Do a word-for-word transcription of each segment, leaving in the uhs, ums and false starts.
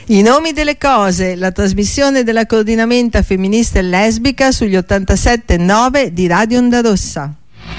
I nomi delle cose, la trasmissione della coordinamenta femminista e lesbica sugli ottantasette virgola nove di Radio Onda Rossa.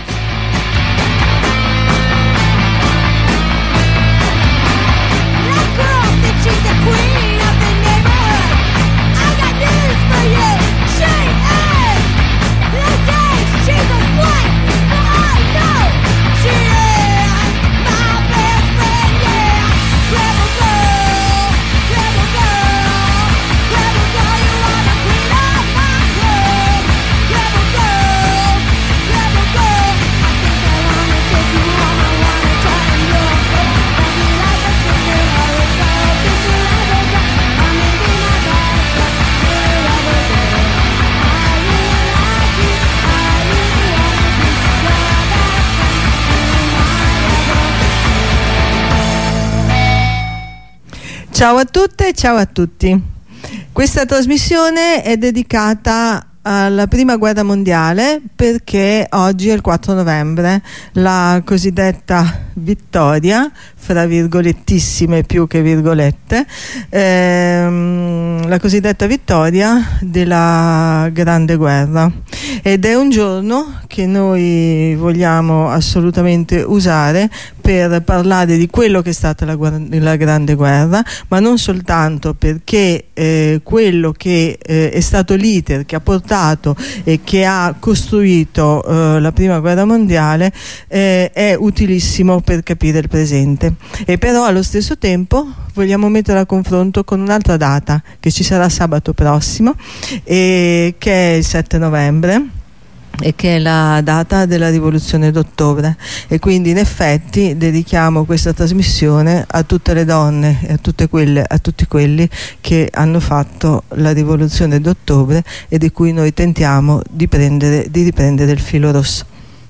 Ciao a tutte e ciao a tutti. Questa trasmissione è dedicata alla prima guerra mondiale perché oggi è il quattro novembre, la cosiddetta vittoria, fra virgolettissime più che virgolette, ehm, la cosiddetta vittoria della Grande Guerra, ed è un giorno che noi vogliamo assolutamente usare per parlare di quello che è stata la, la Grande Guerra, ma non soltanto, perché eh, quello che eh, è stato l'iter che ha portato e che ha costruito eh, la prima guerra mondiale eh, è utilissimo per capire il presente. E però allo stesso tempo vogliamo mettere a confronto con un'altra data che ci sarà sabato prossimo, e che è il sette novembre, e che è la data della rivoluzione d'ottobre, e quindi in effetti dedichiamo questa trasmissione a tutte le donne e a tutte quelle, a tutti quelli che hanno fatto la rivoluzione d'ottobre e di cui noi tentiamo di prendere, di riprendere il filo rosso.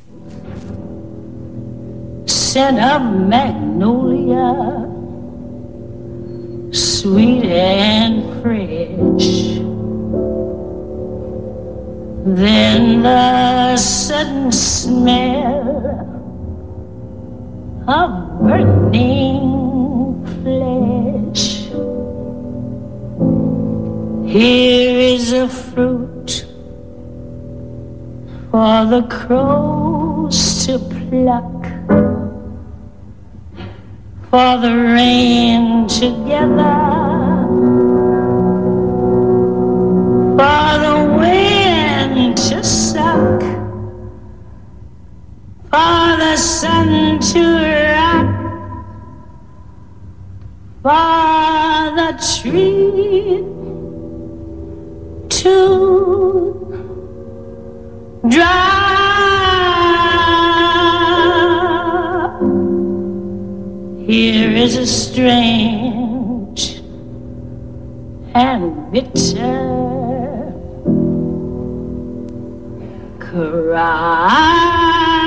Scent of magnolia, sweet and fresh. Then the sudden smell of burning flesh. Here is a fruit for the crows to pluck, for the rain to gather, for the wind to suck, for the sun to rock, for the tree to drop. Here is a strange and bitter cry.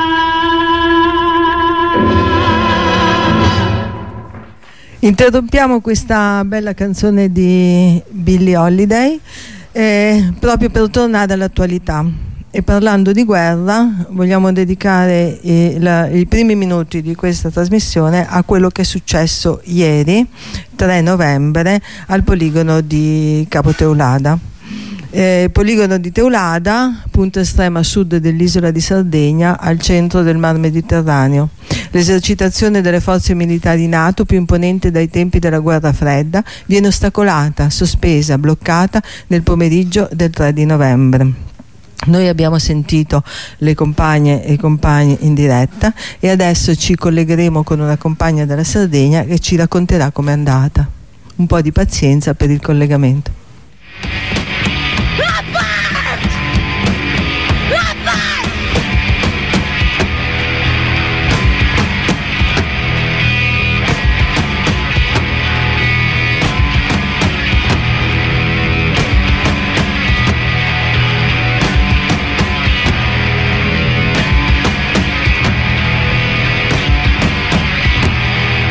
Interrompiamo questa bella canzone di Billie Holiday eh, proprio per tornare all'attualità, e parlando di guerra vogliamo dedicare eh, la, i primi minuti di questa trasmissione a quello che è successo ieri tre novembre al poligono di Capo Teulada. Eh, poligono di Teulada, punta estrema a sud dell'isola di Sardegna, al centro del Mar Mediterraneo. L'esercitazione delle forze militari NATO, più imponente dai tempi della guerra fredda, viene ostacolata, sospesa, bloccata nel pomeriggio del tre di novembre. Noi abbiamo sentito le compagne e i compagni in diretta e adesso ci collegheremo con una compagna della Sardegna che ci racconterà com'è andata. Un po' di pazienza per il collegamento.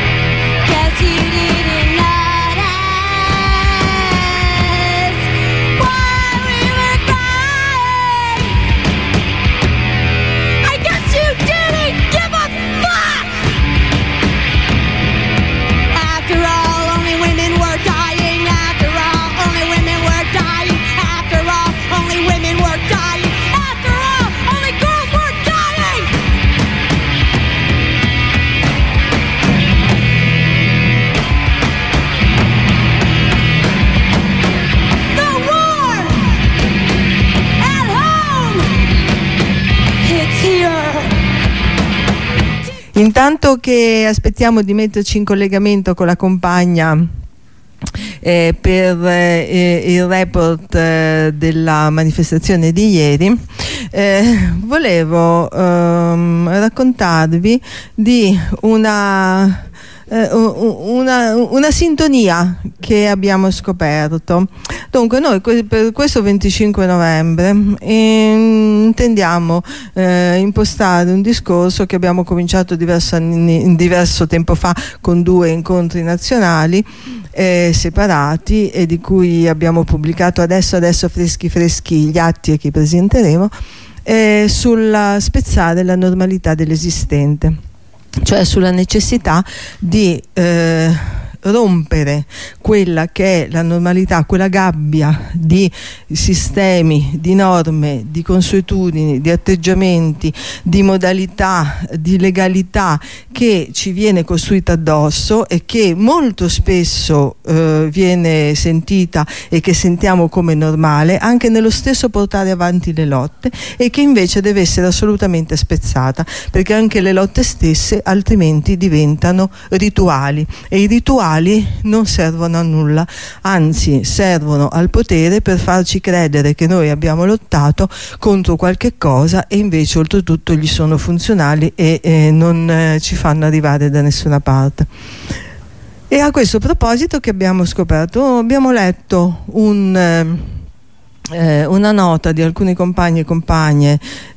Guess you didn't notice Intanto che aspettiamo di metterci in collegamento con la compagna Eh, per eh, il report eh, della manifestazione di ieri, eh, volevo ehm, raccontarvi di una Una, una sintonia che abbiamo scoperto. Dunque noi per questo venticinque novembre eh, intendiamo eh, impostare un discorso che abbiamo cominciato diverso, anni, diverso tempo fa con due incontri nazionali eh, separati, e di cui abbiamo pubblicato adesso adesso freschi freschi gli atti, e che presenteremo, eh, sulla spezzare la normalità dell'esistente, cioè sulla necessità di eh, rompere quella che è la normalità, quella gabbia di sistemi, di norme, di consuetudini, di atteggiamenti, di modalità, di legalità che ci viene costruita addosso e che molto spesso eh, viene sentita e che sentiamo come normale anche nello stesso portare avanti le lotte, e che invece deve essere assolutamente spezzata, perché anche le lotte stesse altrimenti diventano rituali, e i rituali non servono a nulla, anzi servono al potere per farci credere che noi abbiamo lottato contro qualche cosa, e invece oltretutto gli sono funzionali e eh, non eh, ci fanno arrivare da nessuna parte. E a questo proposito che abbiamo scoperto? Abbiamo letto un eh, Eh, una nota di alcuni compagni e compagne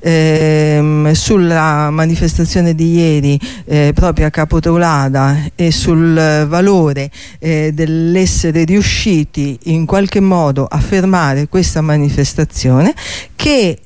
ehm, sulla manifestazione di ieri eh, proprio a Capoteulada, e sul eh, valore eh, dell'essere riusciti in qualche modo a fermare questa manifestazione, che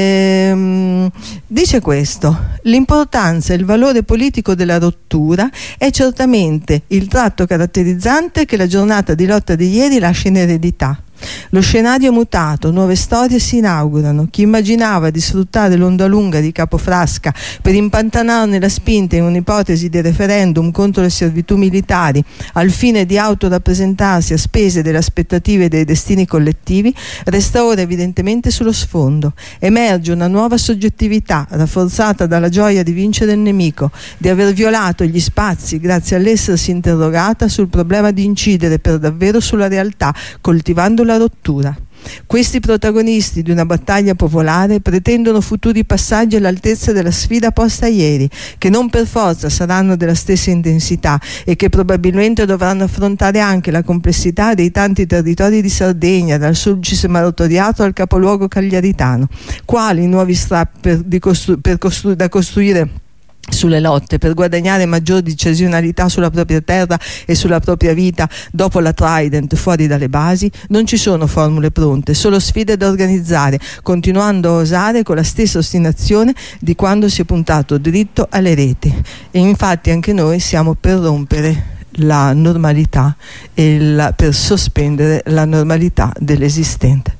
ehm, dice questo: l'importanza e il valore politico della rottura è certamente il tratto caratterizzante che la giornata di lotta di ieri lascia in eredità. Lo scenario è mutato, nuove storie si inaugurano. Chi immaginava di sfruttare l'onda lunga di Capofrasca per impantanarne la spinta in un'ipotesi di referendum contro le servitù militari al fine di autorappresentarsi a spese delle aspettative e dei destini collettivi, resta ora evidentemente sullo sfondo. Emerge una nuova soggettività rafforzata dalla gioia di vincere il nemico, di aver violato gli spazi grazie all'essersi interrogata sul problema di incidere per davvero sulla realtà, coltivando la rottura. Questi protagonisti di una battaglia popolare pretendono futuri passaggi all'altezza della sfida posta ieri, che non per forza saranno della stessa intensità e che probabilmente dovranno affrontare anche la complessità dei tanti territori di Sardegna, dal Sulcis Martoriato al capoluogo cagliaritano. Quali nuovi strappi per, di costru- per costru- da costruire sulle lotte per guadagnare maggior decisionalità sulla propria terra e sulla propria vita dopo la Trident fuori dalle basi? Non ci sono formule pronte, solo sfide da organizzare, continuando a osare con la stessa ostinazione di quando si è puntato dritto alle reti. E infatti anche noi siamo per rompere la normalità e la, per sospendere la normalità dell'esistente.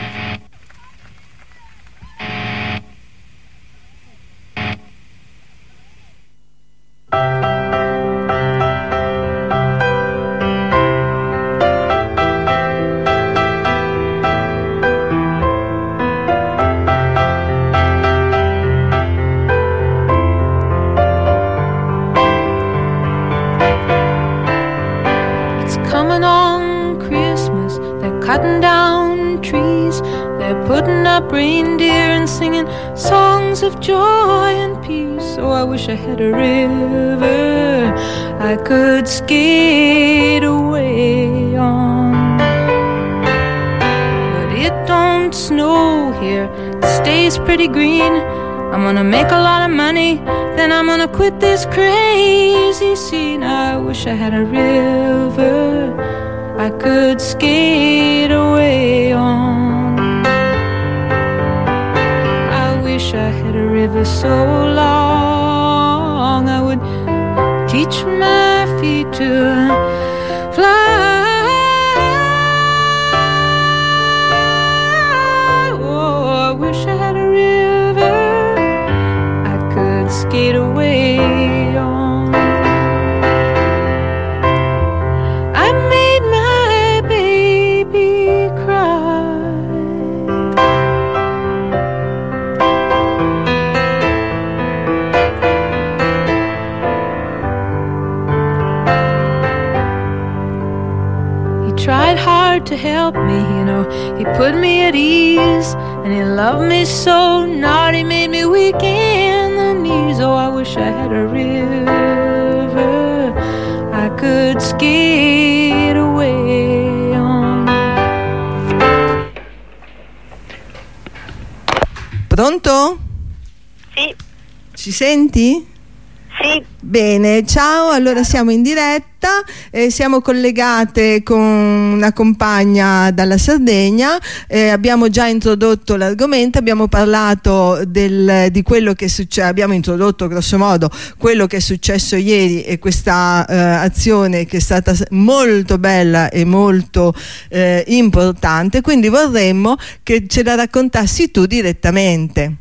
Cutting down trees, they're putting up reindeer and singing songs of joy and peace. Oh, I wish I had a river I could skate away on. But it don't snow here, it stays pretty green. I'm gonna make a lot of money, then I'm gonna quit this crazy scene. I wish I had a river I could skate away on. I wish I had a river so long I would teach my feet to fly. Oh, I wish I had a river I could skate away on. helped me, you know. He put me at ease, and he loved me so. Not he made me weak in the knees. Oh, I wish I had a river I could skate away on. Pronto? Sì. Ci senti? Sì. Bene, ciao, allora siamo in diretta, eh, siamo collegate con una compagna dalla Sardegna, eh, abbiamo già introdotto l'argomento, abbiamo parlato del, di quello che succede, abbiamo introdotto grosso modo quello che è successo ieri e questa eh, azione che è stata molto bella e molto eh, importante, quindi vorremmo che ce la raccontassi tu direttamente.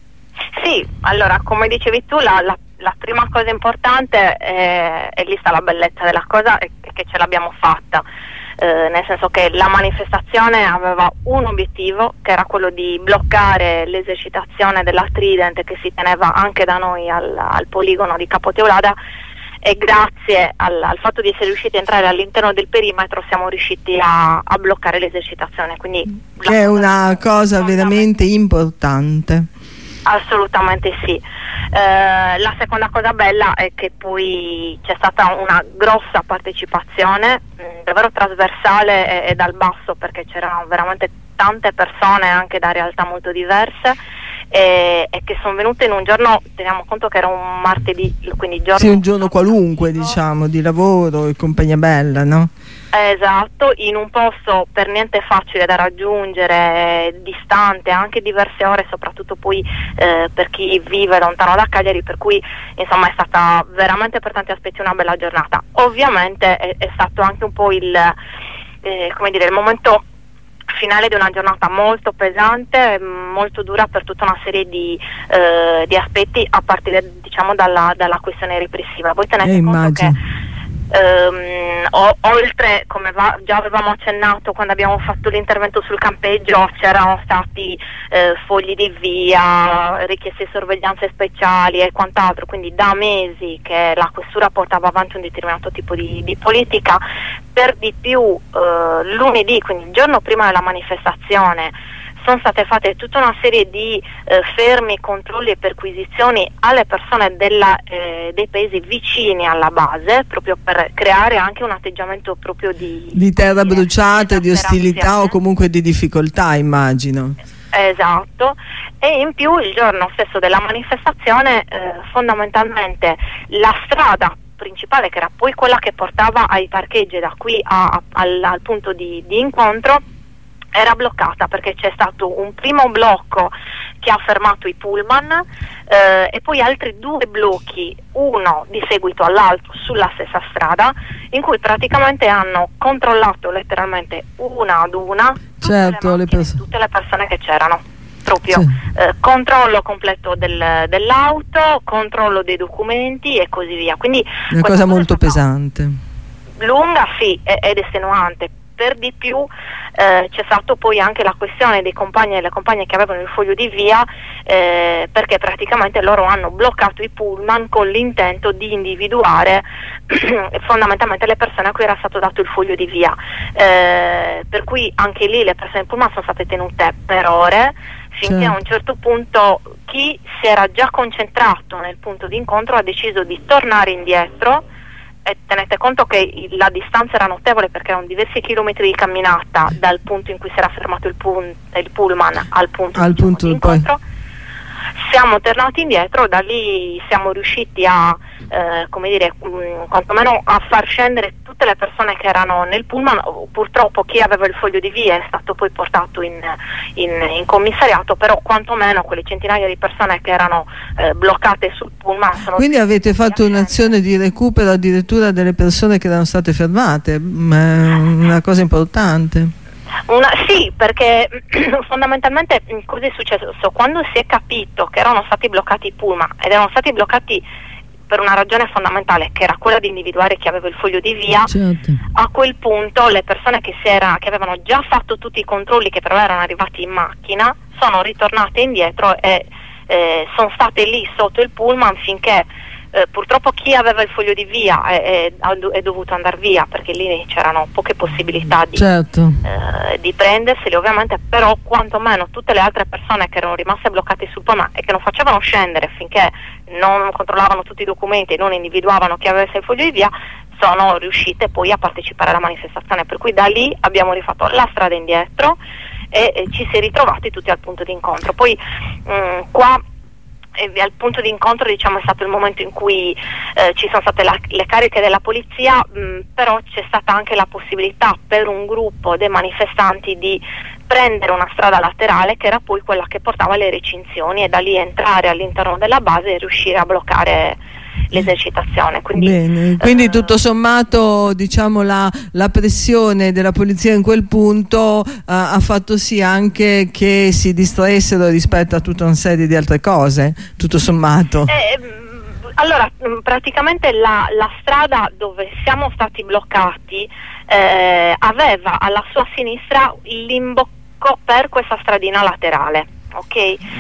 Sì, allora come dicevi tu la, la La prima cosa importante è, e lì sta la bellezza della cosa, è che ce l'abbiamo fatta, eh, nel senso che la manifestazione aveva un obiettivo, che era quello di bloccare l'esercitazione della Trident che si teneva anche da noi al, al poligono di Capo Teulada, e grazie al, al fatto di essere riusciti a entrare all'interno del perimetro siamo riusciti a, a bloccare l'esercitazione, quindi che è una cosa veramente importante. Assolutamente sì. Eh, la seconda cosa bella è che poi c'è stata una grossa partecipazione, mh, davvero trasversale e, e dal basso, perché c'erano veramente tante persone anche da realtà molto diverse e, e che sono venute in un giorno, teniamo conto che era un martedì, quindi giorno, sì, un giorno qualunque, diciamo, di lavoro e compagnia bella, no? Esatto, in un posto per niente facile da raggiungere, distante, anche diverse ore, soprattutto poi eh, per chi vive lontano da Cagliari, per cui insomma è stata veramente per tanti aspetti una bella giornata. Ovviamente è, è stato anche un po' il, eh, come dire, il momento finale di una giornata molto pesante, molto dura per tutta una serie di, eh, di aspetti, a partire diciamo dalla, dalla questione repressiva. Voi tenete eh, conto immagino. che Um, o, oltre, come va, già avevamo accennato quando abbiamo fatto l'intervento sul campeggio, c'erano stati eh, fogli di via, richieste di sorveglianze speciali e quant'altro, quindi da mesi che la questura portava avanti un determinato tipo di, di politica. Per di più eh, lunedì, quindi il giorno prima della manifestazione, sono state fatte tutta una serie di eh, fermi, controlli e perquisizioni alle persone della, eh, dei paesi vicini alla base, proprio per creare anche un atteggiamento proprio di, di terra di bruciata, di ostilità o comunque di difficoltà, immagino. Esatto, e in più il giorno stesso della manifestazione eh, fondamentalmente la strada principale, che era poi quella che portava ai parcheggi da qui a, a, al, al punto di, di incontro, era bloccata perché c'è stato un primo blocco che ha fermato i pullman eh, e poi altri due blocchi, uno di seguito all'altro sulla stessa strada, in cui praticamente hanno controllato letteralmente una ad una tutte, certo, le, le macchine, pers- tutte le persone che c'erano. Proprio sì. eh, controllo completo del, dell'auto, controllo dei documenti e così via. Quindi una cosa molto pesante, lunga sì, ed estenuante. Per di più eh, c'è stato poi anche la questione dei compagni e le compagne che avevano il foglio di via, eh, perché praticamente loro hanno bloccato i pullman con l'intento di individuare fondamentalmente le persone a cui era stato dato il foglio di via, eh, per cui anche lì le persone in pullman sono state tenute per ore, finché certo. A un certo punto chi si era già concentrato nel punto di incontro ha deciso di tornare indietro. E tenete conto che la distanza era notevole, perché erano diversi chilometri di camminata dal punto in cui si era fermato il, pun- il pullman al punto, al diciamo, punto di incontro. Poi. Siamo tornati indietro, da lì siamo riusciti a eh, come dire, mh, quantomeno a far scendere tutte le persone che erano nel pullman. Purtroppo chi aveva il foglio di via è stato poi portato in, in, in commissariato, però quantomeno quelle centinaia di persone che erano eh, bloccate sul pullman sono... Quindi avete fatto un'azione di recupero addirittura delle persone che erano state fermate, una cosa importante. Una, sì, perché fondamentalmente cosa è successo? Quando si è capito che erano stati bloccati i pullman ed erano stati bloccati per una ragione fondamentale, che era quella di individuare chi aveva il foglio di via, certo. A quel punto le persone che, si era, che avevano già fatto tutti i controlli, che però erano arrivati in macchina, sono ritornate indietro e eh, sono state lì sotto il pullman finché eh, purtroppo chi aveva il foglio di via è, è, è dovuto andare via, perché lì c'erano poche possibilità di, certo. eh, di prenderseli ovviamente, però quantomeno tutte le altre persone che erano rimaste bloccate sul pullman e che non facevano scendere finché non controllavano tutti i documenti e non individuavano chi avesse il foglio di via, sono riuscite poi a partecipare alla manifestazione, per cui da lì abbiamo rifatto la strada indietro e, e ci si è ritrovati tutti al punto di incontro. Poi mh, qua eh, al punto di incontro, diciamo, è stato il momento in cui eh, ci sono state la, le cariche della polizia, mh, però c'è stata anche la possibilità per un gruppo dei manifestanti di prendere una strada laterale, che era poi quella che portava alle recinzioni, e da lì entrare all'interno della base e riuscire a bloccare l'esercitazione. Quindi, Bene, quindi eh, tutto sommato, diciamo, la, la pressione della polizia in quel punto uh, ha fatto sì anche che si distraessero rispetto a tutta una serie di altre cose, tutto sommato. Eh, allora, praticamente la, la strada dove siamo stati bloccati eh, aveva alla sua sinistra l'imbocco per questa stradina laterale. Ok,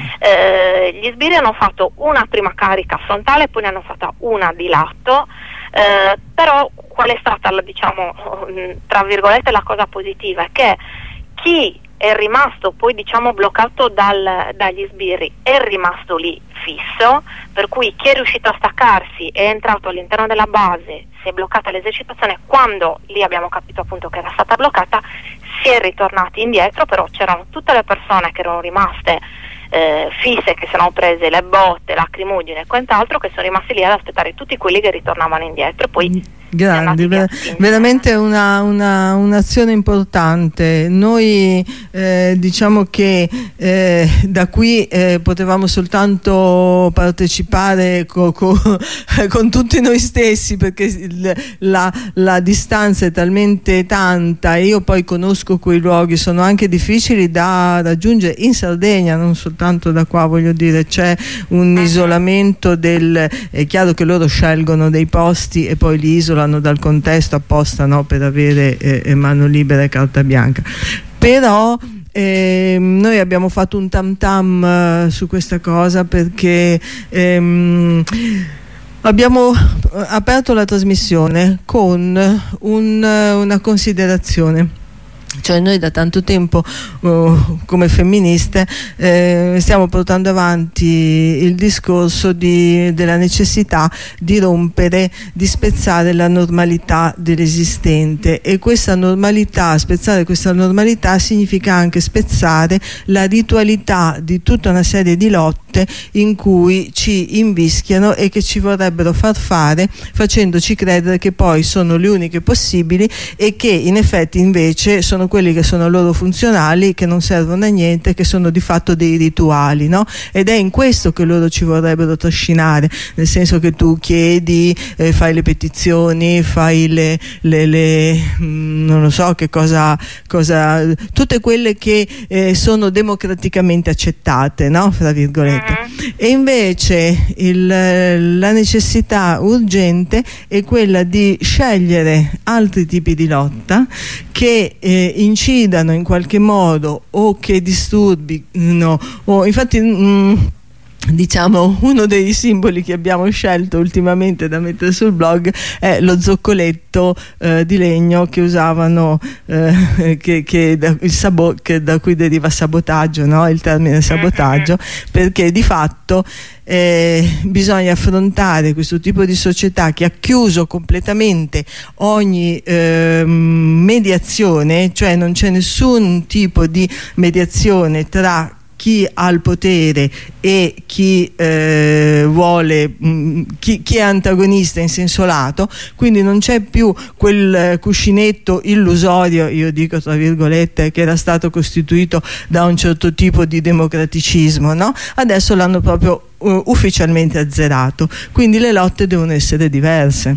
eh, gli sbirri hanno fatto una prima carica frontale, poi ne hanno fatta una di lato, eh, però qual è stata, diciamo, tra virgolette, la cosa positiva? È che chi è rimasto poi, diciamo, bloccato dal, dagli sbirri è rimasto lì fisso, per cui chi è riuscito a staccarsi è entrato all'interno della base, si è bloccata l'esercitazione. Quando lì abbiamo capito appunto che era stata bloccata, si è ritornati indietro, però c'erano tutte le persone che erano rimaste eh, fisse, che si erano prese le botte, lacrimogene e quant'altro, che sono rimasti lì ad aspettare tutti quelli che ritornavano indietro, e poi grandi, ver veramente una, una, un'azione importante. Noi eh, diciamo che eh, da qui eh, potevamo soltanto partecipare co co con tutti noi stessi, perché il, la, la distanza è talmente tanta, e io poi conosco quei luoghi, sono anche difficili da raggiungere in Sardegna, non soltanto da qua, voglio dire, c'è un isolamento del, è chiaro che loro scelgono dei posti e poi li isolano dal contesto apposta, no, per avere eh, mano libera e carta bianca. Però eh, noi abbiamo fatto un tam tam uh, su questa cosa, perché ehm, abbiamo aperto la trasmissione con un, una considerazione. Cioè, noi da tanto tempo uh, come femministe eh, stiamo portando avanti il discorso di, della necessità di rompere, di spezzare la normalità dell'esistente, e questa normalità, spezzare questa normalità significa anche spezzare la ritualità di tutta una serie di lotte in cui ci invischiano e che ci vorrebbero far fare, facendoci credere che poi sono le uniche possibili, e che in effetti invece sono quelli che sono loro funzionali, che non servono a niente, che sono di fatto dei rituali, no? Ed è in questo che loro ci vorrebbero trascinare, nel senso che tu chiedi, eh, fai le petizioni, fai le, le, le mh, non lo so che cosa, cosa tutte quelle che eh, sono democraticamente accettate, no? Fra virgolette. Mm-hmm. E invece il, la necessità urgente è quella di scegliere altri tipi di lotta che eh, incidano in qualche modo, o che disturbino, o infatti mh, diciamo, uno dei simboli che abbiamo scelto ultimamente da mettere sul blog è lo zoccoletto eh, di legno che usavano, eh, che, che, da, il sabo che da cui deriva sabotaggio, no? Il termine sabotaggio, perché di fatto Eh, bisogna affrontare questo tipo di società che ha chiuso completamente ogni eh, mediazione, cioè non c'è nessun tipo di mediazione tra chi ha il potere e chi eh, vuole, mh, chi, chi è antagonista in senso lato, quindi non c'è più quel cuscinetto illusorio, io dico tra virgolette, che era stato costituito da un certo tipo di democraticismo, no? Adesso l'hanno proprio uh, ufficialmente azzerato, quindi le lotte devono essere diverse.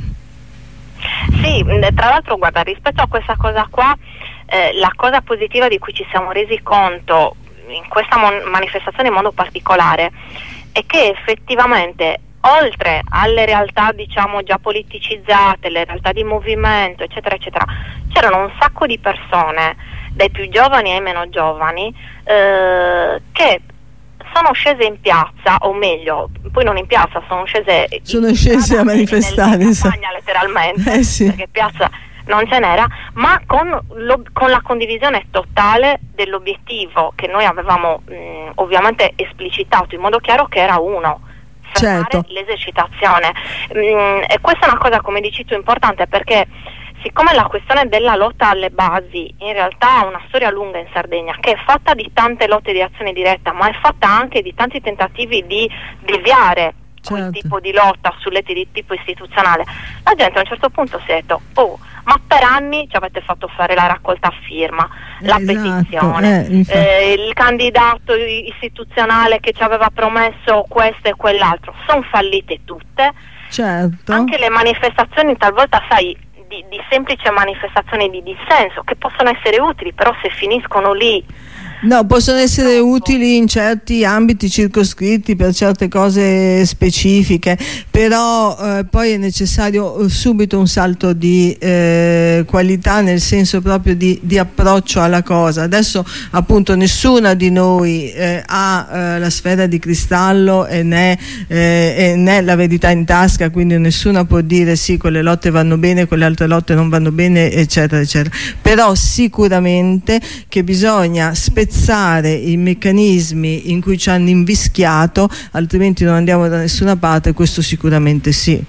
Sì, tra l'altro, guarda, rispetto a questa cosa qua, eh, la cosa positiva di cui ci siamo resi conto in questa manifestazione in modo particolare è che effettivamente, oltre alle realtà, diciamo, già politicizzate, le realtà di movimento, eccetera eccetera, c'erano un sacco di persone, dai più giovani ai meno giovani, eh, che sono sono scese in piazza, o meglio, poi non in piazza, sono scese sono scese a manifestare in campagna letteralmente, eh sì. perché piazza non ce n'era, ma con, lo, con la condivisione totale dell'obiettivo che noi avevamo mh, ovviamente esplicitato in modo chiaro, che era uno: fermare certo. l'esercitazione. Mh, e questa è una cosa, come dici tu, importante, perché siccome la questione della lotta alle basi in realtà ha una storia lunga in Sardegna, che è fatta di tante lotte di azione diretta, ma è fatta anche di tanti tentativi di deviare certo. quel tipo di lotta sulle di tipo istituzionale, la gente a un certo punto si è detto: oh, ma per anni ci avete fatto fare la raccolta a firma, la esatto, petizione, eh, eh, il candidato istituzionale che ci aveva promesso questo e quell'altro, sono fallite tutte. Certo. Anche le manifestazioni talvolta, sai, di, di semplice manifestazione di dissenso, che possono essere utili, però se finiscono lì. No, possono essere utili in certi ambiti circoscritti per certe cose specifiche, però eh, poi è necessario subito un salto di eh, qualità, nel senso proprio di, di approccio alla cosa. Adesso appunto nessuna di noi eh, ha eh, la sfera di cristallo e né, eh, e né la verità in tasca, quindi nessuna può dire sì, quelle lotte vanno bene, quelle altre lotte non vanno bene, eccetera eccetera. Però sicuramente che bisogna spezzare i meccanismi in cui ci hanno invischiato, altrimenti non andiamo da nessuna parte, questo sicuramente sì.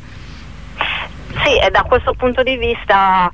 Sì, e da questo punto di vista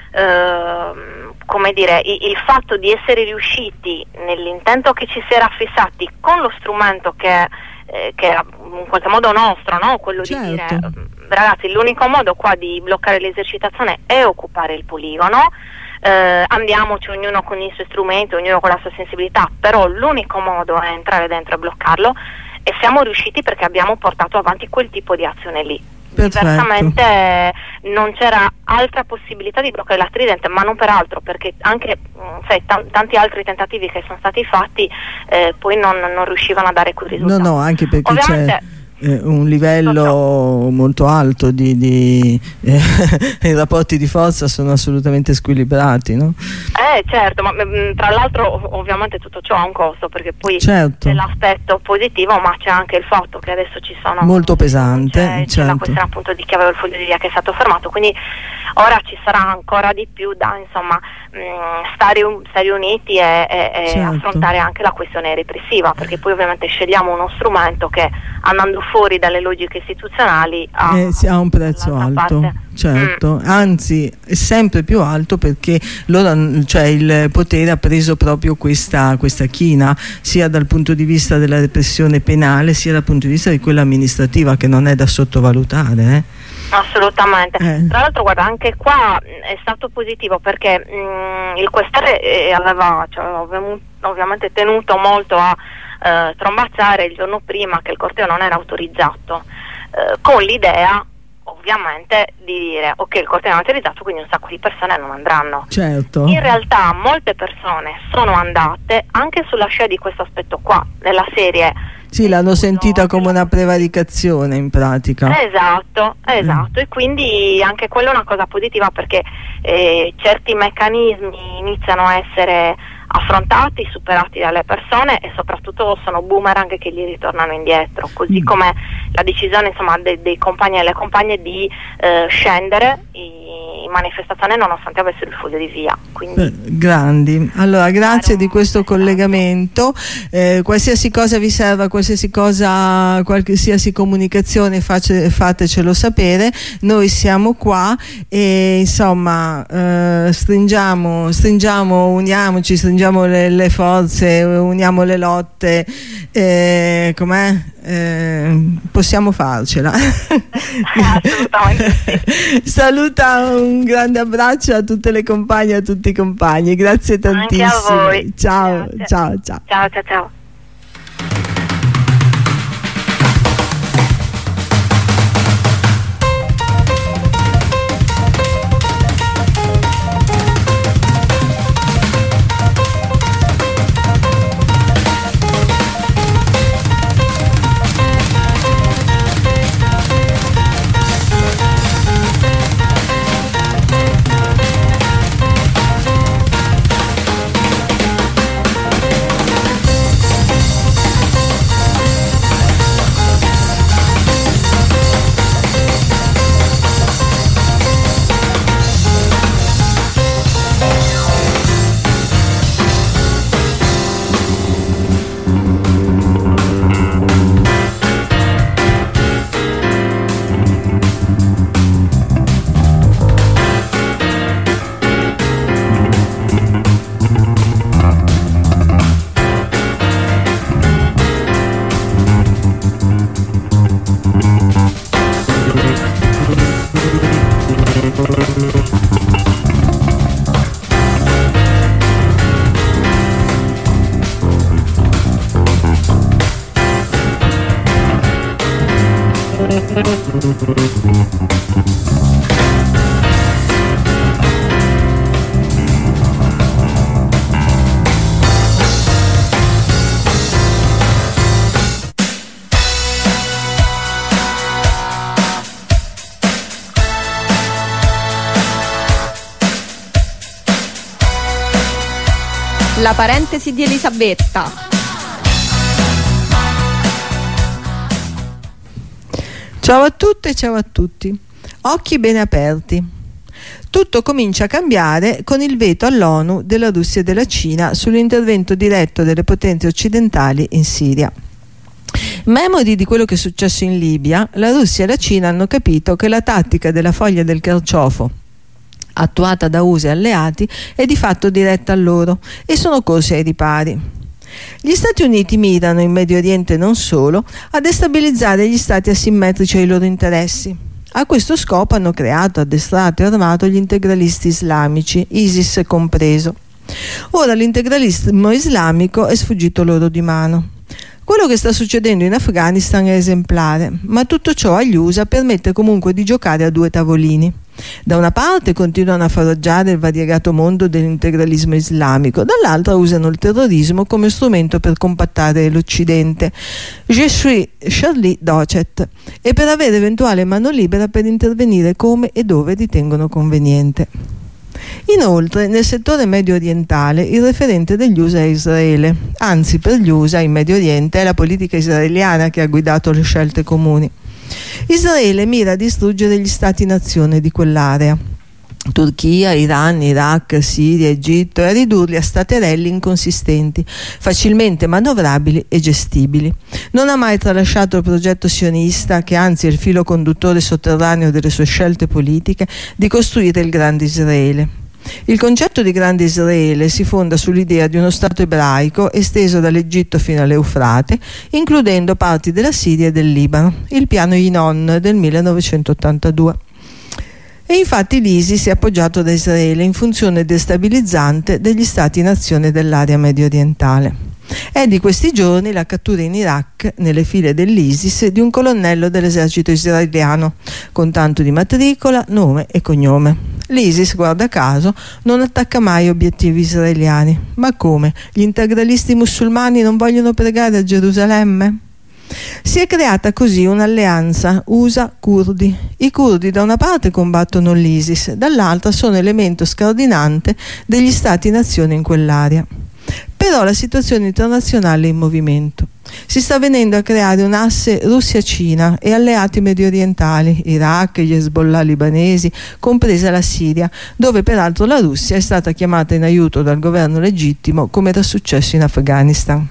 eh, come dire, il, il fatto di essere riusciti nell'intento che ci si era fissati con lo strumento che, eh, che era in qualche modo nostro, no? Quello certo. di dire: ragazzi, l'unico modo qua di bloccare l'esercitazione è occupare il poligono. Eh, andiamoci ognuno con il suo strumento, ognuno con la sua sensibilità, però l'unico modo è entrare dentro e bloccarlo, e siamo riusciti perché abbiamo portato avanti quel tipo di azione lì. Perfetto. Diversamente eh, non c'era altra possibilità di bloccare la Tridente, ma non per altro, perché anche mh, sai, t- tanti altri tentativi che sono stati fatti eh, poi non, non riuscivano a dare quel risultato. No, no, anche perché ovviamente c'è Eh, un livello molto alto di, di eh, i rapporti di forza sono assolutamente squilibrati, no? Eh certo, ma mh, tra l'altro ov- ovviamente tutto ciò ha un costo, perché poi certo. c'è l'aspetto positivo, ma c'è anche il fatto che adesso ci sono molto pesante, c'è, certo. c'è la questione appunto di chi aveva il foglio di via che è stato fermato, quindi ora ci sarà ancora di più da insomma mh, stare, un, stare uniti e, e, e certo. affrontare anche la questione repressiva, perché poi ovviamente scegliamo uno strumento che, andando fuori dalle logiche istituzionali, ha, eh, sì, ha un prezzo alto, parte. certo, mm. anzi è sempre più alto, perché loro, cioè il potere ha preso proprio questa, questa china, sia dal punto di vista della repressione penale sia dal punto di vista di quella amministrativa, che non è da sottovalutare, eh. Assolutamente. Eh. Tra l'altro, guarda, anche qua è stato positivo perché mh, il questore eh, aveva, cioè, aveva ovviamente tenuto molto a eh, trombazzare il giorno prima che il corteo non era autorizzato, eh, con l'idea ovviamente di dire: ok, il corteo non è autorizzato, quindi un sacco di persone non andranno. Certo. In realtà molte persone sono andate anche sulla scia di questo aspetto qua, della serie. Sì, l'hanno sentita come una prevaricazione in pratica. Esatto, esatto, Mm. e quindi anche quella è una cosa positiva, perché eh, certi meccanismi iniziano a essere affrontati, superati dalle persone, e soprattutto sono boomerang che gli ritornano indietro, così Mm. come la decisione insomma dei, dei compagni e le compagne di eh, scendere in manifestazione nonostante avessero il foglio di via. Quindi, eh, grandi, allora grazie di questo collegamento, eh, qualsiasi cosa vi serva, qualsiasi cosa, qualsiasi comunicazione face, fatecelo sapere, noi siamo qua e insomma eh, stringiamo, stringiamo, uniamoci, stringiamo le, le forze, uniamo le lotte, eh, com'è? Eh, possiamo farcela. assolutamente sì. Saluta, un grande abbraccio a tutte le compagne e a tutti i compagni, grazie tantissimo. Anche a voi. Ciao, Grazie. ciao, ciao. Ciao, ciao, ciao. La parentesi di Elisabetta. Ciao a tutte e ciao a tutti. Occhi bene aperti. Tutto comincia a cambiare con il veto all'ONU della Russia e della Cina sull'intervento diretto delle potenze occidentali in Siria. Memori di quello che è successo in Libia, la Russia e la Cina hanno capito che la tattica della foglia del carciofo attuata da U S A e alleati è di fatto diretta a loro e sono corsi ai ripari. Gli Stati Uniti mirano, in Medio Oriente non solo, a destabilizzare gli stati asimmetrici ai loro interessi. A questo scopo hanno creato, addestrato e armato gli integralisti islamici, ISIS compreso. Ora l'integralismo islamico è sfuggito loro di mano. Quello che sta succedendo in Afghanistan è esemplare, ma tutto ciò agli U S A permette comunque di giocare a due tavolini. Da una parte continuano a faroggiare il variegato mondo dell'integralismo islamico, dall'altra usano il terrorismo come strumento per compattare l'Occidente. Je suis Charlie Docet, e per avere eventuale mano libera per intervenire come e dove ritengono conveniente. Inoltre, nel settore medio orientale il referente degli U S A è Israele, anzi per gli U S A in Medio Oriente è la politica israeliana che ha guidato le scelte comuni. Israele mira a distruggere gli stati-nazione di quell'area, Turchia, Iran, Iraq, Siria, Egitto, e a ridurli a staterelli inconsistenti, facilmente manovrabili e gestibili. Non ha mai tralasciato il progetto sionista, che anzi è il filo conduttore sotterraneo delle sue scelte politiche, di costruire il Grande Israele. Il concetto di Grande Israele si fonda sull'idea di uno Stato ebraico esteso dall'Egitto fino all'Eufrate, includendo parti della Siria e del Libano, il piano Yinon del millenovecentottantadue. E infatti l'ISIS è appoggiato da Israele in funzione destabilizzante degli stati-nazione dell'area medio orientale. È di questi giorni la cattura in Iraq, nelle file dell'ISIS, di un colonnello dell'esercito israeliano, con tanto di matricola, nome e cognome. L'ISIS, guarda caso, non attacca mai obiettivi israeliani. Ma come? Gli integralisti musulmani non vogliono pregare a Gerusalemme? Si è creata così un'alleanza U S A-Curdi. I curdi da una parte combattono l'ISIS, dall'altra sono elemento scardinante degli stati-nazione in quell'area. Però la situazione internazionale è in movimento. Si sta venendo a creare un asse Russia-Cina e alleati mediorientali, Iraq, gli Hezbollah libanesi, compresa la Siria, dove peraltro la Russia è stata chiamata in aiuto dal governo legittimo, come era successo in Afghanistan.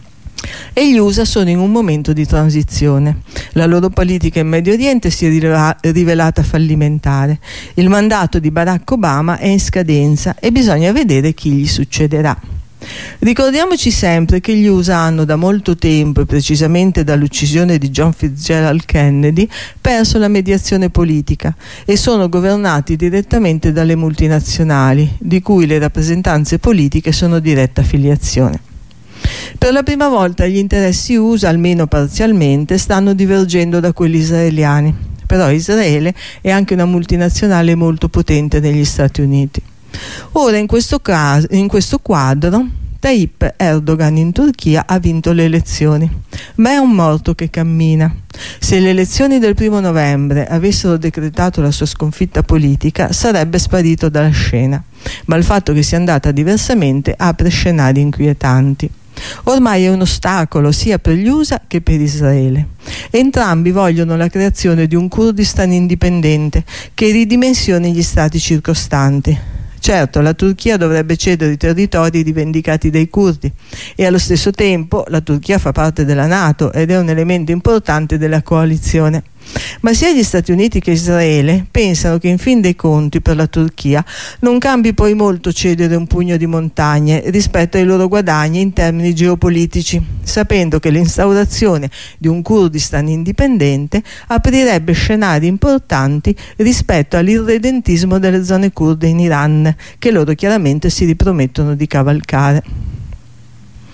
E gli U S A sono in un momento di transizione. La loro politica in Medio Oriente si è rivelata fallimentare. Il mandato di Barack Obama è in scadenza e bisogna vedere chi gli succederà. Ricordiamoci sempre che gli U S A hanno da molto tempo, e precisamente dall'uccisione di John Fitzgerald Kennedy, perso la mediazione politica e sono governati direttamente dalle multinazionali, di cui le rappresentanze politiche sono diretta affiliazione. Per la prima volta gli interessi U S A, almeno parzialmente, stanno divergendo da quelli israeliani, però Israele è anche una multinazionale molto potente negli Stati Uniti. Ora in questo, caso, in questo quadro Tayyip Erdogan in Turchia ha vinto le elezioni, ma è un morto che cammina. Se le elezioni del primo novembre avessero decretato la sua sconfitta politica, sarebbe sparito dalla scena, ma il fatto che sia andata diversamente apre scenari inquietanti. Ormai è un ostacolo sia per gli U S A che per Israele. Entrambi vogliono la creazione di un Kurdistan indipendente che ridimensioni gli stati circostanti. Certo, la Turchia dovrebbe cedere i territori rivendicati dai curdi e allo stesso tempo la Turchia fa parte della NATO ed è un elemento importante della coalizione. Ma sia gli Stati Uniti che Israele pensano che in fin dei conti per la Turchia non cambi poi molto cedere un pugno di montagne rispetto ai loro guadagni in termini geopolitici, sapendo che l'instaurazione di un Kurdistan indipendente aprirebbe scenari importanti rispetto all'irredentismo delle zone kurde in Iran, che loro chiaramente si ripromettono di cavalcare.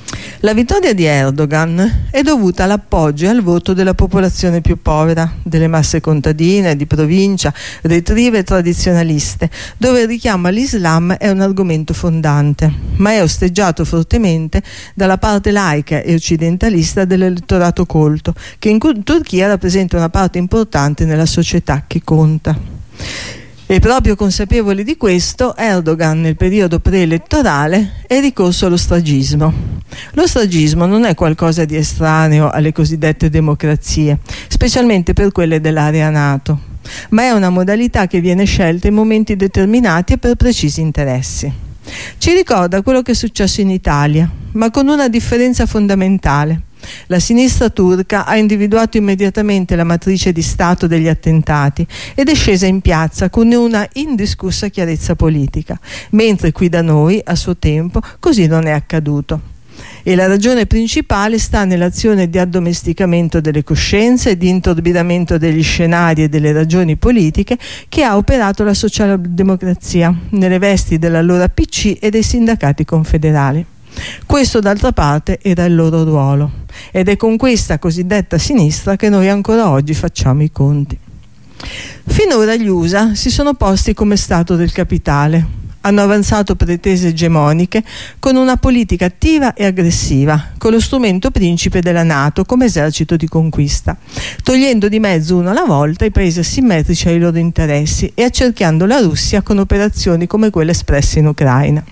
La vittoria di Erdogan è dovuta all'appoggio e al voto della popolazione più povera, delle masse contadine, di provincia, retrive e tradizionaliste, dove il richiamo all'Islam è un argomento fondante, ma è osteggiato fortemente dalla parte laica e occidentalista dell'elettorato colto, che in Turchia rappresenta una parte importante nella società che conta. E proprio consapevole di questo, Erdogan nel periodo preelettorale è ricorso allo stragismo. Lo stragismo non è qualcosa di estraneo alle cosiddette democrazie, specialmente per quelle dell'area NATO, ma è una modalità che viene scelta in momenti determinati e per precisi interessi. Ci ricorda quello che è successo in Italia, ma con una differenza fondamentale. La sinistra turca ha individuato immediatamente la matrice di Stato degli attentati ed è scesa in piazza con una indiscussa chiarezza politica, mentre qui da noi, a suo tempo, così non è accaduto. E la ragione principale sta nell'azione di addomesticamento delle coscienze e di intorbidamento degli scenari e delle ragioni politiche che ha operato la socialdemocrazia nelle vesti dell'allora P C e dei sindacati confederali. Questo d'altra parte era il loro ruolo ed è con questa cosiddetta sinistra che noi ancora oggi facciamo i conti. Finora gli U S A si sono posti come stato del capitale, hanno avanzato pretese egemoniche con una politica attiva e aggressiva, con lo strumento principe della NATO come esercito di conquista, togliendo di mezzo uno alla volta i paesi asimmetrici ai loro interessi e accerchiando la Russia con operazioni come quelle espresse in Ucraina.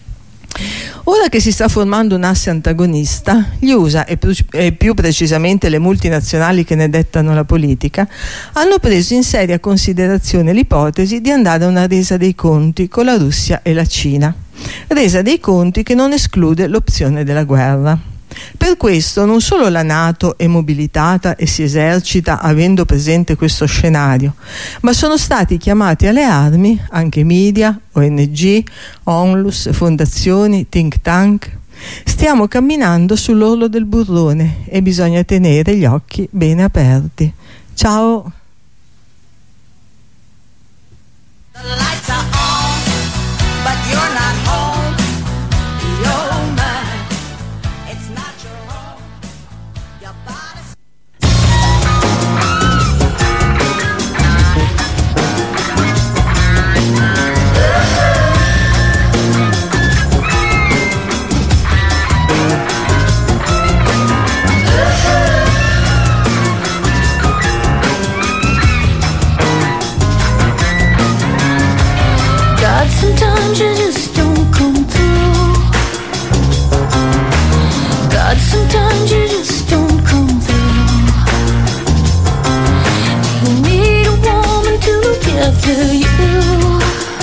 Ora che si sta formando un asse antagonista, gli U S A e, e più precisamente le multinazionali che ne dettano la politica hanno preso in seria considerazione l'ipotesi di andare a una resa dei conti con la Russia e la Cina, resa dei conti che non esclude l'opzione della guerra. Per questo non solo la NATO è mobilitata e si esercita avendo presente questo scenario, ma sono stati chiamati alle armi anche media, O N G, ONLUS, fondazioni, think tank. Stiamo camminando sull'orlo del burrone e bisogna tenere gli occhi bene aperti. Ciao! The lights are on, but you're not home. You're mine. It's not your home. Your body's God, sometimes you just don't come through. God, sometimes you just don't come through. You need a woman to look after you.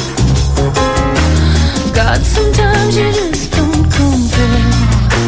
God, sometimes you just don't come through.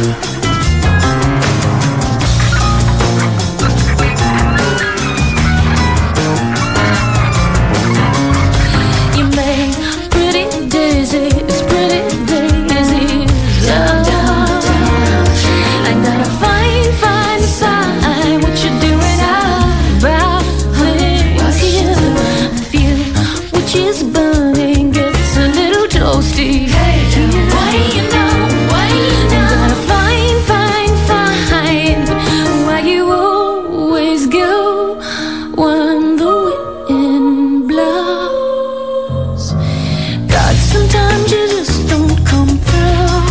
You make pretty daisies, pretty daisies. Down, down, down. I gotta find, find, find what you're doing about here. I feel which is burning, gets a little toasty. Hey, what do you know? What do you know? Gotta find, find, find why you always go when the wind blows. God, sometimes you just don't come through.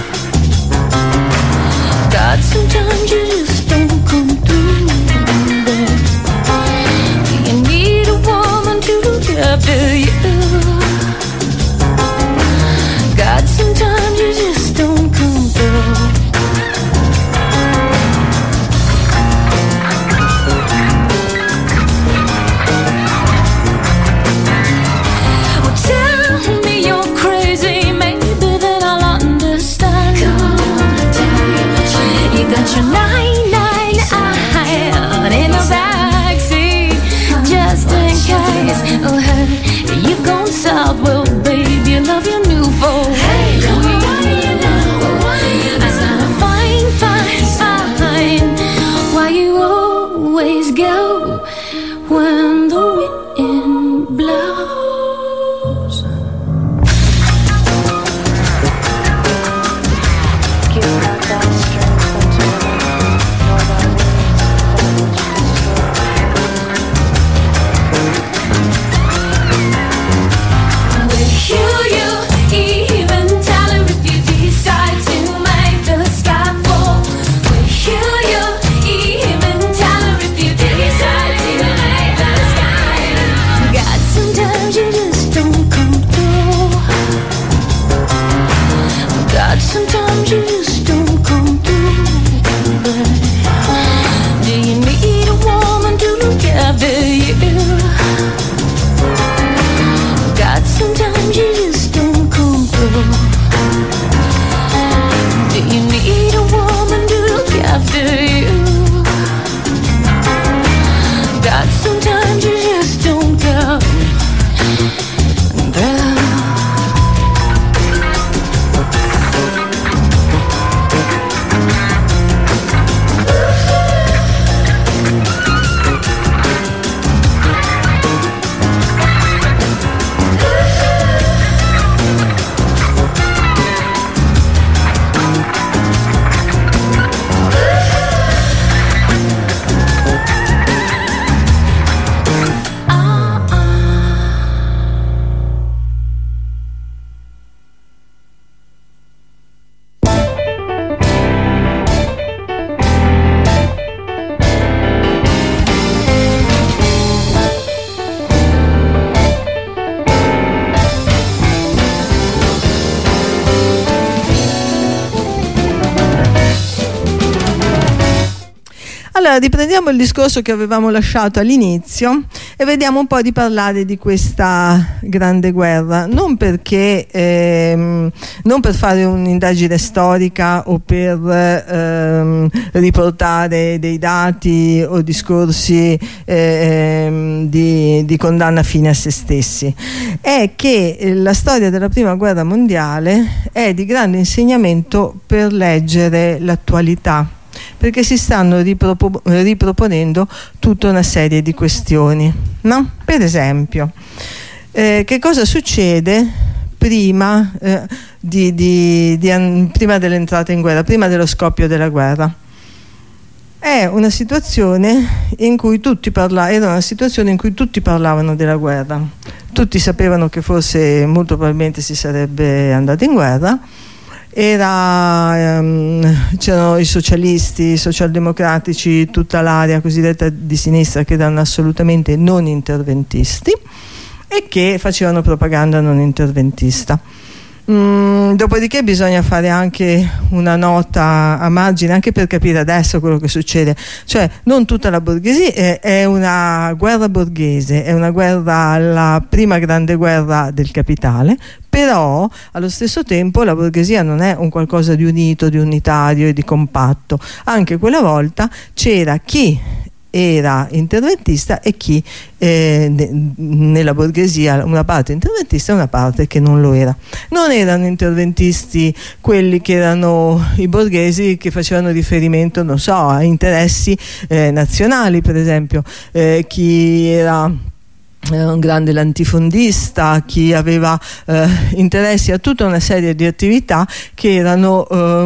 God, sometimes you just don't come through. You need a woman to look after you. God, sometimes you just don't come through. Well, tell me you're crazy, maybe then I'll understand. You got your nine nine nine in the backseat, just in case. Oh, hey, you've gone south, well, baby, you love your new phone. Hey, what do you know? I gotta find, find, find why you always go when the wind blows. Give her that strength. Allora riprendiamo il discorso che avevamo lasciato all'inizio e vediamo un po' di parlare di questa grande guerra, non perché ehm, non per fare un'indagine storica o per ehm, riportare dei dati o discorsi ehm, di, di condanna fine a se stessi, è che la storia della prima guerra mondiale è di grande insegnamento per leggere l'attualità, perché si stanno ripropo- riproponendo tutta una serie di questioni, no? Per esempio, eh, che cosa succede prima, eh, di, di, di an- prima dell'entrata in guerra, prima dello scoppio della guerra? È una situazione in cui tutti parla- era una situazione in cui tutti parlavano della guerra, tutti sapevano che forse molto probabilmente si sarebbe andati in guerra. Era, um, c'erano i socialisti, i socialdemocratici, tutta l'area cosiddetta di sinistra che erano assolutamente non interventisti e che facevano propaganda non interventista. Mm, dopodiché bisogna fare anche una nota a margine anche per capire adesso quello che succede, cioè non tutta la borghesia è, è una guerra borghese, è una guerra, la prima grande guerra del capitale, però allo stesso tempo la borghesia non è un qualcosa di unito, di unitario e di compatto. Anche quella volta c'era chi era interventista e chi eh, ne, nella borghesia, una parte interventista e una parte che non lo era. Non erano interventisti quelli che erano i borghesi che facevano riferimento, non so, a interessi eh, nazionali, per esempio, eh, chi era un grande latifondista, chi aveva eh, interessi a tutta una serie di attività che erano eh,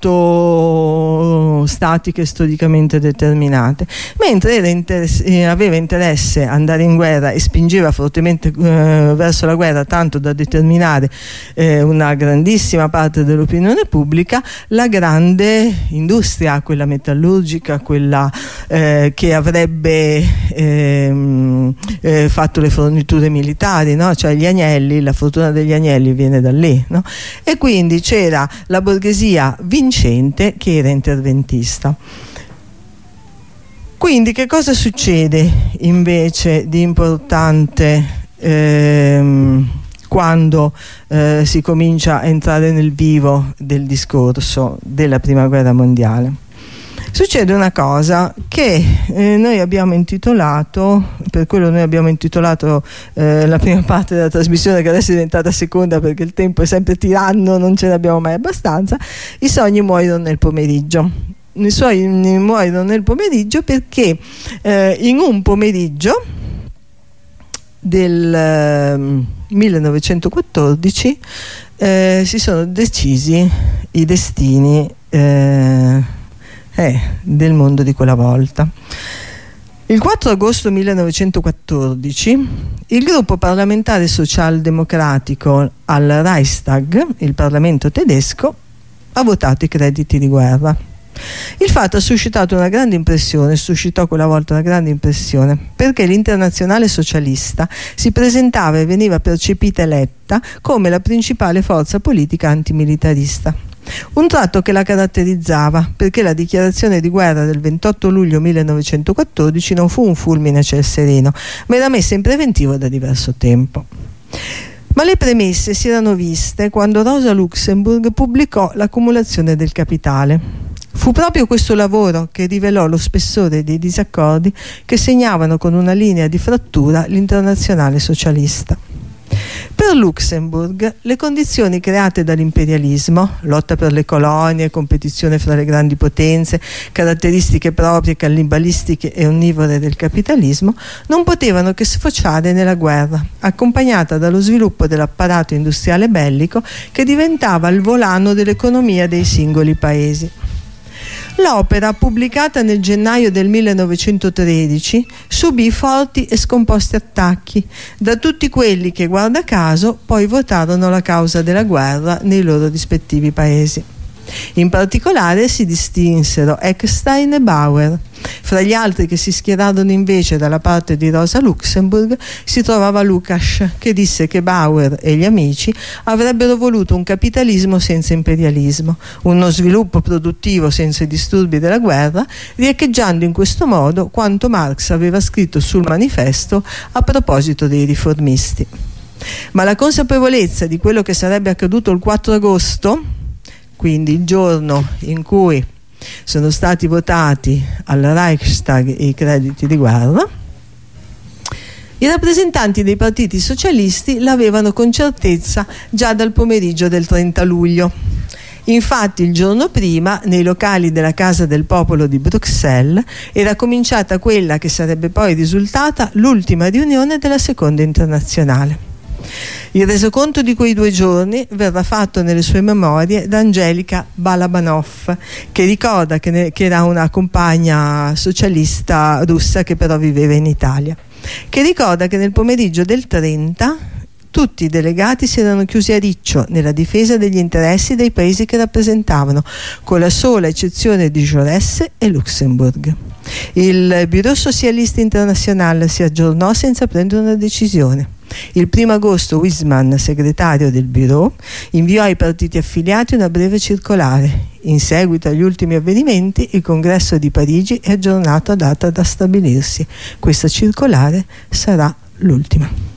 molto statiche e storicamente determinate, mentre era interesse, eh, aveva interesse ad andare in guerra e spingeva fortemente eh, verso la guerra, tanto da determinare eh, una grandissima parte dell'opinione pubblica, la grande industria, quella metallurgica, quella eh, che avrebbe eh, eh, fatto le forniture militari, no? Cioè gli agnelli, la fortuna degli agnelli viene da lì, no? E quindi c'era la borghesia vincente che era interventista. Quindi che cosa succede invece di importante ehm, quando eh, si comincia a entrare nel vivo del discorso della prima guerra mondiale? Succede una cosa che eh, noi abbiamo intitolato, per quello noi abbiamo intitolato eh, la prima parte della trasmissione, che adesso è diventata seconda perché il tempo è sempre tiranno, non ce ne abbiamo mai abbastanza, i sogni muoiono nel pomeriggio. I sogni muoiono nel pomeriggio perché eh, in un pomeriggio del eh, millenovecentoquattordici eh, si sono decisi i destini eh, Eh, del mondo di quella volta. Il quattro agosto millenovecentoquattordici il gruppo parlamentare socialdemocratico al Reichstag, il Parlamento tedesco, ha votato i crediti di guerra. Il fatto ha suscitato una grande impressione, suscitò quella volta una grande impressione, perché l'Internazionale Socialista si presentava e veniva percepita e letta come la principale forza politica antimilitarista. Un tratto che la caratterizzava, perché la dichiarazione di guerra del ventotto luglio millenovecentoquattordici non fu un fulmine a ciel sereno, ma era messa in preventivo da diverso tempo. Ma le premesse si erano viste quando Rosa Luxemburg pubblicò L'accumulazione del capitale. Fu proprio questo lavoro che rivelò lo spessore dei disaccordi che segnavano con una linea di frattura l'Internazionale Socialista. Per Luxemburg le condizioni create dall'imperialismo, lotta per le colonie, competizione fra le grandi potenze, caratteristiche proprie cannibalistiche e onnivore del capitalismo, non potevano che sfociare nella guerra, accompagnata dallo sviluppo dell'apparato industriale bellico che diventava il volano dell'economia dei singoli paesi. L'opera, pubblicata nel gennaio del millenovecentotredici, subì forti e scomposti attacchi da tutti quelli che, guarda caso, poi votarono la causa della guerra nei loro rispettivi paesi. In particolare si distinsero Eckstein e Bauer. Fra gli altri che si schierarono invece dalla parte di Rosa Luxemburg si trovava Lukács, che disse che Bauer e gli amici avrebbero voluto un capitalismo senza imperialismo, uno sviluppo produttivo senza i disturbi della guerra, riecheggiando in questo modo quanto Marx aveva scritto sul manifesto a proposito dei riformisti. Ma la consapevolezza di quello che sarebbe accaduto il quattro agosto, quindi il giorno in cui sono stati votati al Reichstag i crediti di guerra, i rappresentanti dei partiti socialisti l'avevano con certezza già dal pomeriggio del trenta luglio. Infatti il giorno prima, nei locali della Casa del Popolo di Bruxelles, era cominciata quella che sarebbe poi risultata l'ultima riunione della Seconda Internazionale. Il resoconto di quei due giorni verrà fatto nelle sue memorie da Angelika Balabanov, che ricorda che, ne, che era una compagna socialista russa che però viveva in Italia, che ricorda che nel pomeriggio del trenta tutti i delegati si erano chiusi a riccio nella difesa degli interessi dei paesi che rappresentavano, con la sola eccezione di Jaurès e Luxemburg. Il Bureau Socialiste Internazionale si aggiornò senza prendere una decisione. Il primo agosto Wiesmann, segretario del Bureau, inviò ai partiti affiliati una breve circolare. In seguito agli ultimi avvenimenti, il congresso di Parigi è aggiornato a data da stabilirsi. Questa circolare sarà l'ultima.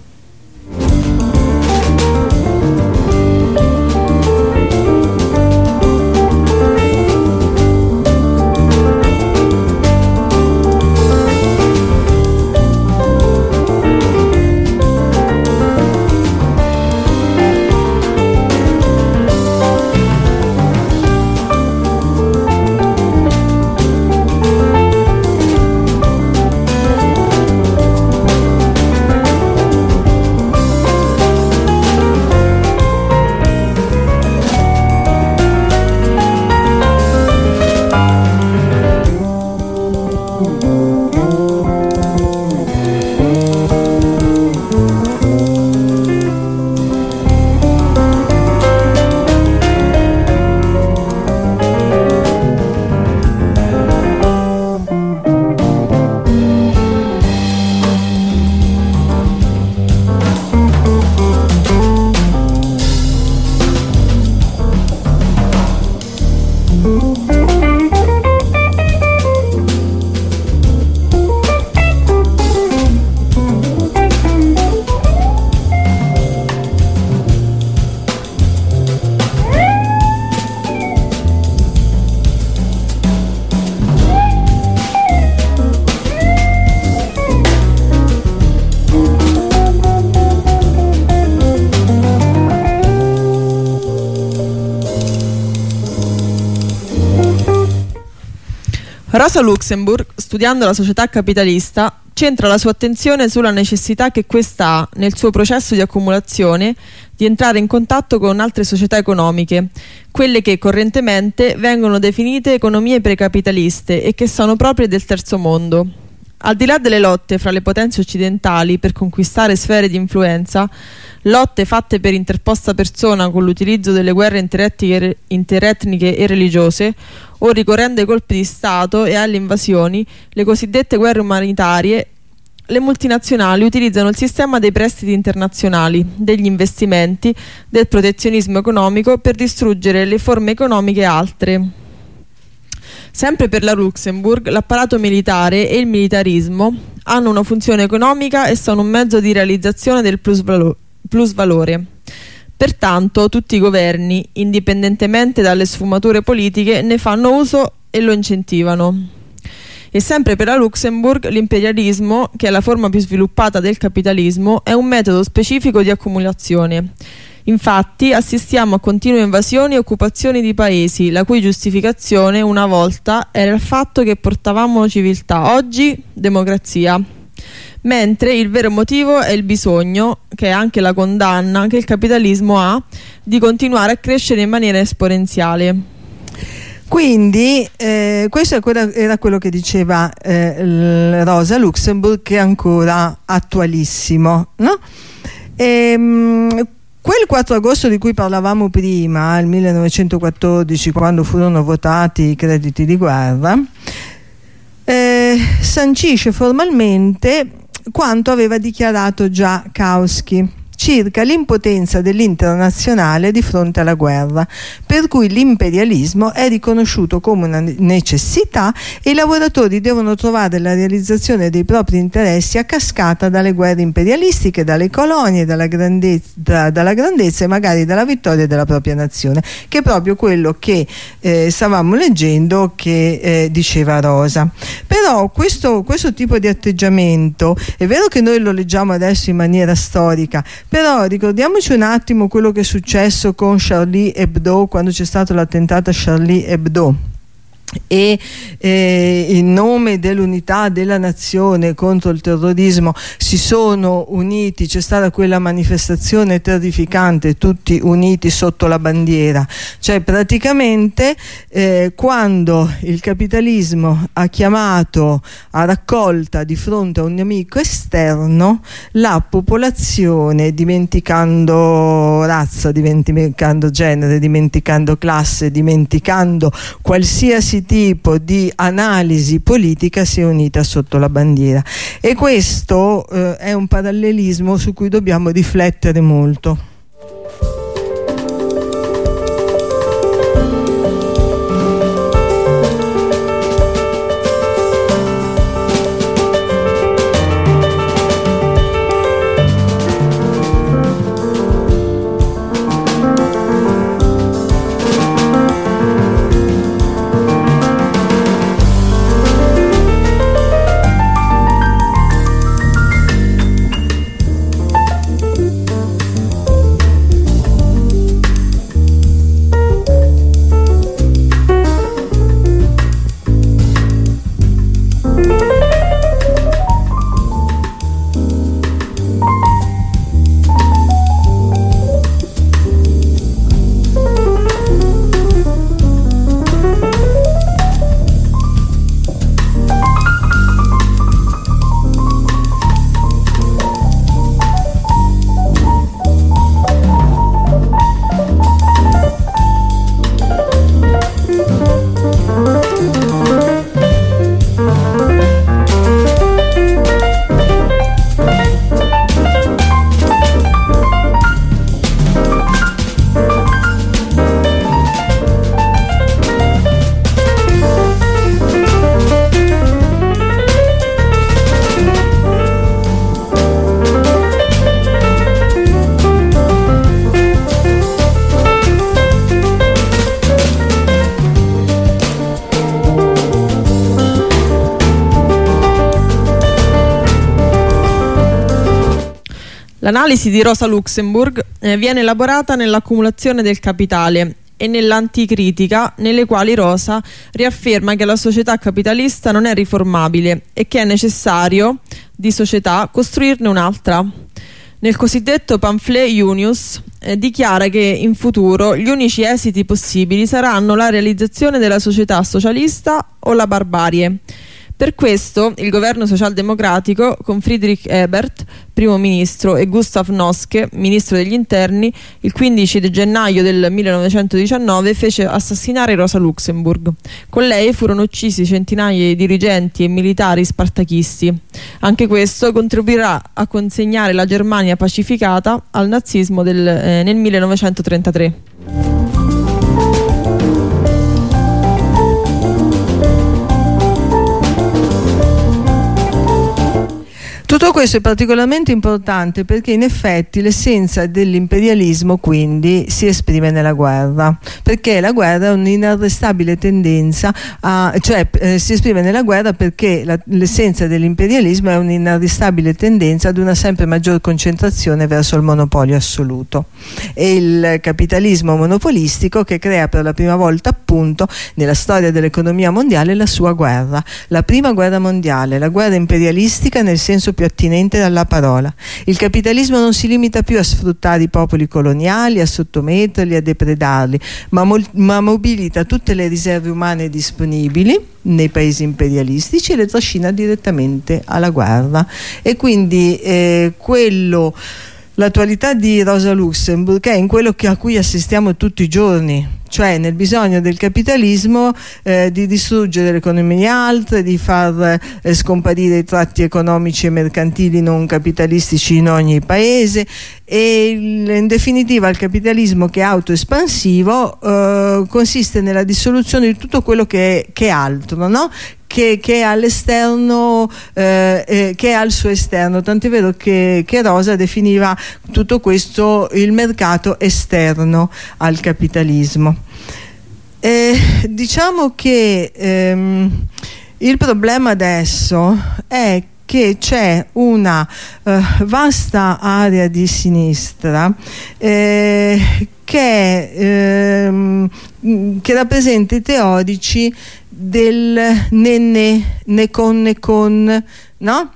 Rosa Luxemburg, studiando la società capitalista, centra la sua attenzione sulla necessità che questa ha, nel suo processo di accumulazione, di entrare in contatto con altre società economiche, quelle che correntemente vengono definite economie precapitaliste e che sono proprie del terzo mondo. Al di là delle lotte fra le potenze occidentali per conquistare sfere di influenza, lotte fatte per interposta persona con l'utilizzo delle guerre interetniche, interetniche e religiose, o ricorrendo ai colpi di Stato e alle invasioni, le cosiddette guerre umanitarie, le multinazionali utilizzano il sistema dei prestiti internazionali, degli investimenti, del protezionismo economico per distruggere le forme economiche altre. Sempre per la Luxemburg, l'apparato militare e il militarismo hanno una funzione economica e sono un mezzo di realizzazione del plusvalo- plusvalore. Pertanto tutti i governi, indipendentemente dalle sfumature politiche, ne fanno uso e lo incentivano. E sempre per la Luxemburg l'imperialismo, che è la forma più sviluppata del capitalismo, è un metodo specifico di accumulazione. Infatti assistiamo a continue invasioni e occupazioni di paesi, la cui giustificazione una volta era il fatto che portavamo civiltà, oggi democrazia. Mentre il vero motivo è il bisogno, che è anche la condanna che il capitalismo ha, di continuare a crescere in maniera esponenziale. Quindi eh, questo è quello, era quello che diceva eh, Rosa Luxemburg, che è ancora attualissimo, no? E, mh, Quel quattro agosto di cui parlavamo prima, il millenovecentoquattordici, quando furono votati i crediti di guerra, eh, sancisce formalmente quanto aveva dichiarato già Kautsky circa l'impotenza dell'internazionale di fronte alla guerra, per cui l'imperialismo è riconosciuto come una necessità e i lavoratori devono trovare la realizzazione dei propri interessi a cascata dalle guerre imperialistiche, dalle colonie, dalla grandezza, da, dalla grandezza e magari dalla vittoria della propria nazione, che è proprio quello che eh, stavamo leggendo che eh, diceva Rosa. Però questo, questo tipo di atteggiamento, è vero che noi lo leggiamo adesso in maniera storica, però ricordiamoci un attimo quello che è successo con Charlie Hebdo, quando c'è stato l'attentato a Charlie Hebdo e eh, in nome dell'unità della nazione contro il terrorismo si sono uniti, c'è stata quella manifestazione terrificante, tutti uniti sotto la bandiera, cioè praticamente eh, quando il capitalismo ha chiamato a raccolta di fronte a un nemico esterno, la popolazione, dimenticando razza, dimenticando genere, dimenticando classe, dimenticando qualsiasi tipo di analisi politica, si è unita sotto la bandiera, e questo eh, è un parallelismo su cui dobbiamo riflettere molto. L'analisi di Rosa Luxemburg eh, viene elaborata nell'accumulazione del capitale e nell'anticritica, nelle quali Rosa riafferma che la società capitalista non è riformabile e che è necessario di società costruirne un'altra. Nel cosiddetto pamphlet Junius eh, dichiara che in futuro gli unici esiti possibili saranno la realizzazione della società socialista o la barbarie. Per questo il governo socialdemocratico, con Friedrich Ebert, primo ministro, e Gustav Noske, ministro degli interni, il quindici gennaio del millenovecentodiciannove fece assassinare Rosa Luxemburg. Con lei furono uccisi centinaia di dirigenti e militari spartachisti. Anche questo contribuirà a consegnare la Germania pacificata al nazismo del, eh, nel millenovecentotrentatré. Tutto questo è particolarmente importante perché in effetti l'essenza dell'imperialismo quindi si esprime nella guerra, perché la guerra è un'inarrestabile tendenza a, cioè eh, si esprime nella guerra perché la, l'essenza dell'imperialismo è un'inarrestabile tendenza ad una sempre maggior concentrazione verso il monopolio assoluto e il capitalismo monopolistico che crea per la prima volta appunto nella storia dell'economia mondiale la sua guerra, la prima guerra mondiale, la guerra imperialistica nel senso più attinente alla parola. Il capitalismo non si limita più a sfruttare i popoli coloniali, a sottometterli, a depredarli, ma, mo- ma mobilita tutte le riserve umane disponibili nei paesi imperialistici e le trascina direttamente alla guerra. E quindi eh, quello l'attualità di Rosa Luxemburg è in quello che, a cui assistiamo tutti i giorni, cioè nel bisogno del capitalismo eh, di distruggere l'economia altre, di far eh, scomparire i tratti economici e mercantili non capitalistici in ogni paese, e il, in definitiva il capitalismo che è autoespansivo eh, consiste nella dissoluzione di tutto quello che è, che è altro, no? Che, che è all'esterno, eh, eh, che è al suo esterno, tant'è vero che, che Rosa definiva tutto questo il mercato esterno al capitalismo. Eh, diciamo che ehm, il problema adesso è che c'è una eh, vasta area di sinistra eh, che, ehm, che rappresenta i teorici del né né, né con né con, no?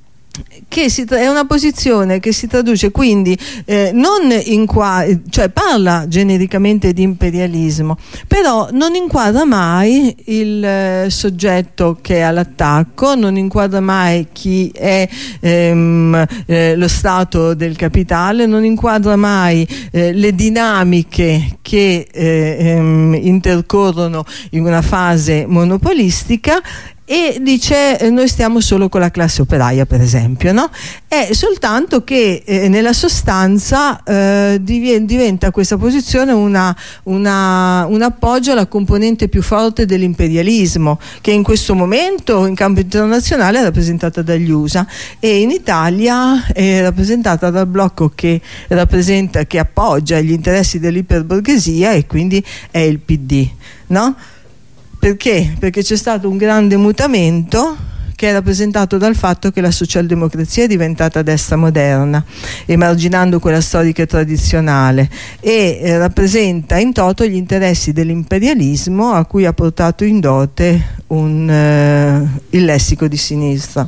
Che si è una posizione che si traduce quindi eh, non in qua, cioè parla genericamente di imperialismo, però non inquadra mai il eh, soggetto che è all'attacco, non inquadra mai chi è ehm, eh, lo stato del capitale, non inquadra mai eh, le dinamiche che eh, ehm, intercorrono in una fase monopolistica, e dice eh, noi stiamo solo con la classe operaia, per esempio, no? È soltanto che eh, nella sostanza eh, diventa questa posizione una, una, un appoggio alla componente più forte dell'imperialismo, che in questo momento in campo internazionale è rappresentata dagli U S A, e in Italia è rappresentata dal blocco che rappresenta, che appoggia gli interessi dell'iperborghesia, e quindi è il P D, no? Perché? Perché c'è stato un grande mutamento che è rappresentato dal fatto che la socialdemocrazia è diventata destra moderna, emarginando quella storica e tradizionale, e eh, rappresenta in toto gli interessi dell'imperialismo a cui ha portato in dote un, eh, il lessico di sinistra.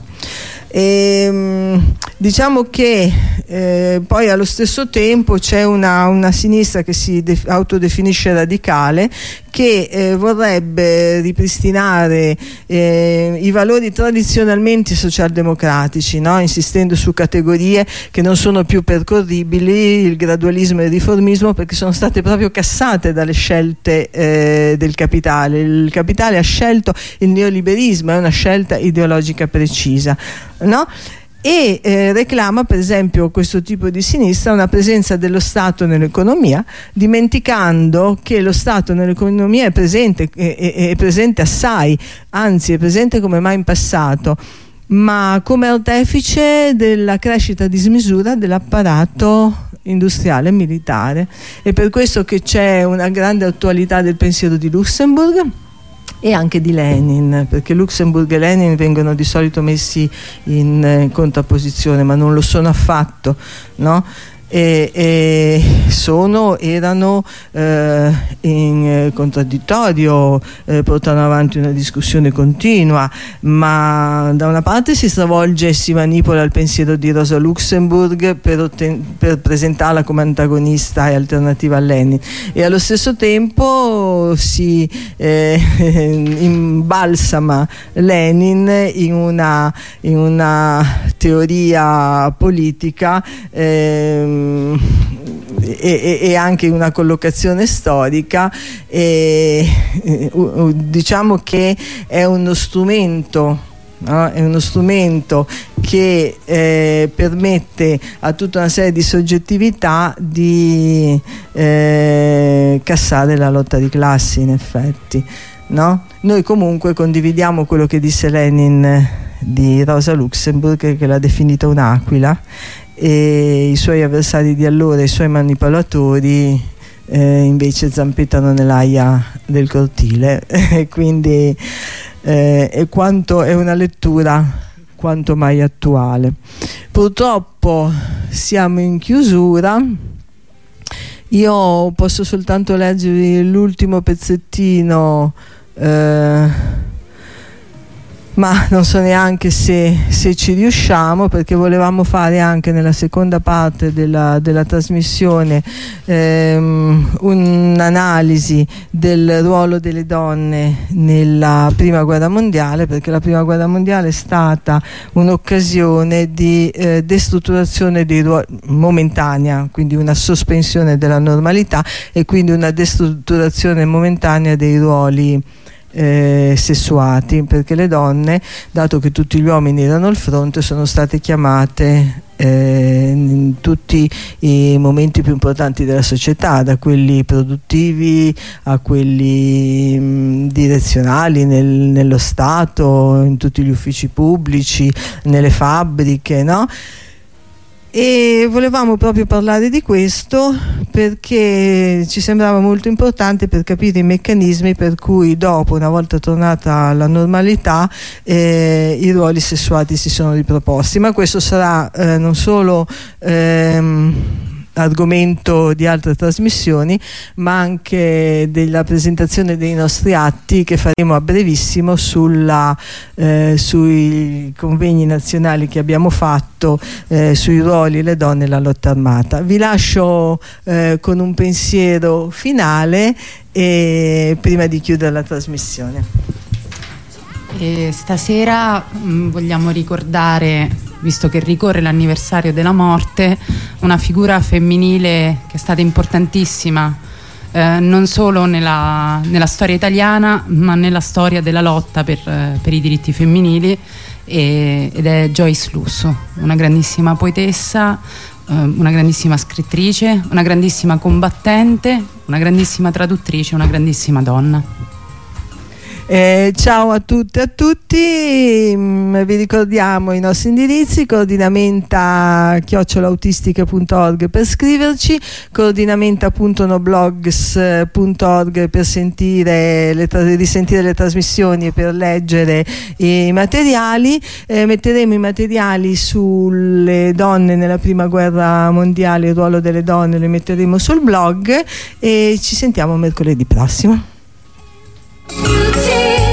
E, diciamo che eh, poi allo stesso tempo c'è una, una sinistra che si autodefinisce radicale, che eh, vorrebbe ripristinare eh, i valori tradizionalmente socialdemocratici, no? Insistendo su categorie che non sono più percorribili, il gradualismo e il riformismo, perché sono state proprio cassate dalle scelte eh, del capitale. Il capitale ha scelto il neoliberismo, è una scelta ideologica precisa, no? E eh, reclama, per esempio, questo tipo di sinistra una presenza dello Stato nell'economia, dimenticando che lo Stato nell'economia è presente, è, è, è presente assai, anzi è presente come mai in passato, ma come artefice della crescita a dismisura dell'apparato industriale e militare. È per questo che c'è una grande attualità del pensiero di Luxemburg e anche di Lenin, perché Luxemburg e Lenin vengono di solito messi in eh, contrapposizione, ma non lo sono affatto, no? E, e sono, erano eh, in eh, contraddittorio, eh, portano avanti una discussione continua, ma da una parte si stravolge e si manipola il pensiero di Rosa Luxemburg per, per presentarla come antagonista e alternativa a Lenin, e allo stesso tempo si eh, imbalsama Lenin in una, in una teoria politica eh, E, e anche una collocazione storica, e, e, diciamo che è uno strumento, no? È uno strumento che eh, permette a tutta una serie di soggettività di eh, cassare la lotta di classi, in effetti, no? Noi comunque condividiamo quello che disse Lenin di Rosa Luxemburg, che l'ha definita un'aquila, e i suoi avversari di allora, i suoi manipolatori eh, invece zampettano nell'aia del cortile. Quindi eh, è, quanto, è una lettura quanto mai attuale. Purtroppo siamo in chiusura, io posso soltanto leggervi l'ultimo pezzettino eh, ma non so neanche se, se ci riusciamo, perché volevamo fare anche nella seconda parte della, della trasmissione ehm, un'analisi del ruolo delle donne nella prima guerra mondiale, perché la prima guerra mondiale è stata un'occasione di eh, destrutturazione dei ruoli, momentanea, quindi una sospensione della normalità e quindi una destrutturazione momentanea dei ruoli Eh, sessuati, perché le donne, dato che tutti gli uomini erano al fronte, sono state chiamate eh, in tutti i momenti più importanti della società, da quelli produttivi a quelli mh, direzionali nel, nello Stato, in tutti gli uffici pubblici, nelle fabbriche, no? E volevamo proprio parlare di questo perché ci sembrava molto importante per capire i meccanismi per cui dopo, una volta tornata alla normalità, eh, i ruoli sessuati si sono riproposti. Ma questo sarà eh, non solo ehm, argomento di altre trasmissioni, ma anche della presentazione dei nostri atti che faremo a brevissimo sulla, eh, sui convegni nazionali che abbiamo fatto eh, sui ruoli, le donne e la lotta armata. Vi lascio eh, con un pensiero finale e prima di chiudere la trasmissione. E stasera mh, vogliamo ricordare, visto che ricorre l'anniversario della morte, una figura femminile che è stata importantissima eh, non solo nella, nella storia italiana, ma nella storia della lotta per, eh, per i diritti femminili, e, ed è Joyce Lusso, una grandissima poetessa, eh, una grandissima scrittrice, una grandissima combattente, una grandissima traduttrice, una grandissima donna. Eh, ciao a tutte e a tutti, mm, vi ricordiamo i nostri indirizzi: coordinamenta chiocciola autistica punto org per scriverci, coordinamenta punto noblogs punto org per sentire le risentire le trasmissioni e per leggere i materiali. Eh, metteremo i materiali sulle donne nella prima guerra mondiale, il ruolo delle donne, le metteremo sul blog e ci sentiamo mercoledì prossimo. Beauty.